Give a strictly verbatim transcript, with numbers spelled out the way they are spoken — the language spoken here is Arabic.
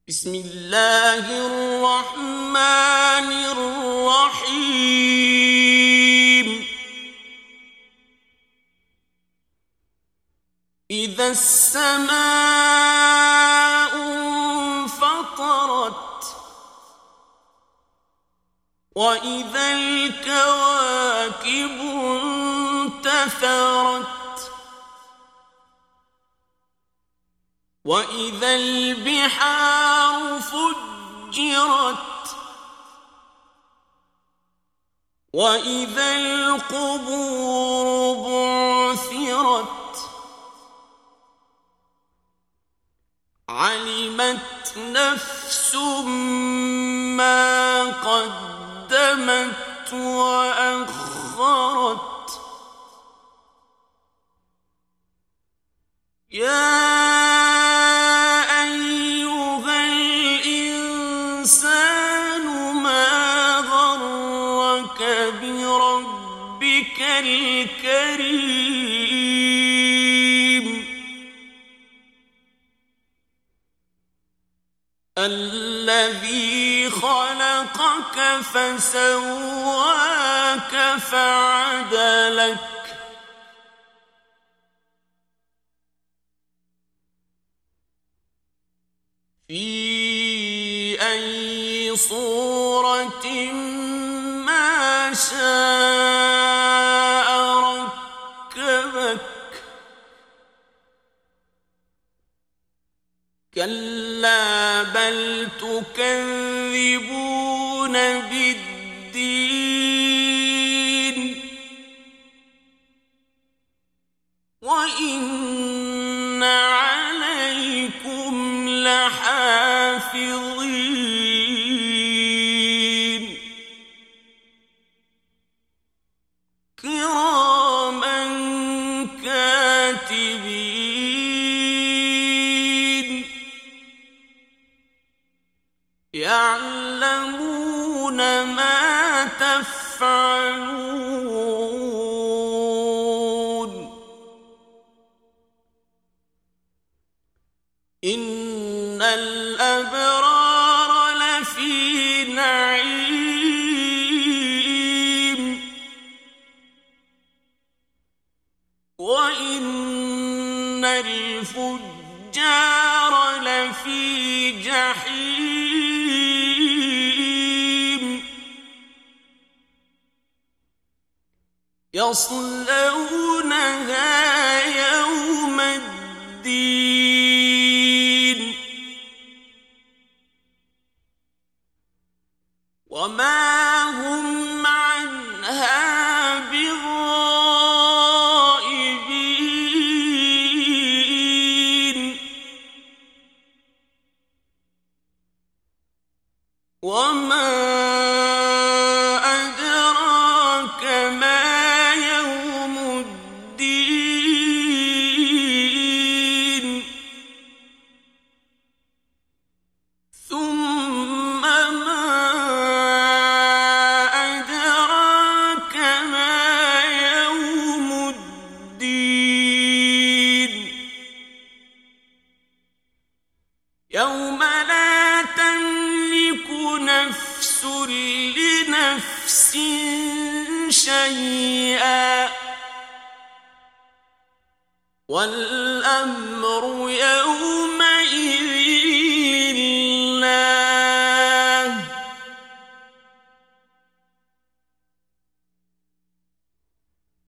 بسم الله الرحمن الرحيم إذا السماء انفطرت وإذا الكواكب انتثرت وإذا البحار فجرت وإذا القبور بعثرت علمت نفس ما قدمت وأخرت يا الكريم الذي خلقك فسواك فعدلك في أي صورة ما شاء كلا بل تكذبون بالدين وإن عليكم لحافظين كراما كاتبين يعلمون ما تفعلون إن الأبرار لفي نعيم وإن الفجار لفي جحيم يصلونها يوم الدين وما هم عنها بغائبين وما يوم لا تملك نفس لنفس شيئا والأمر يوم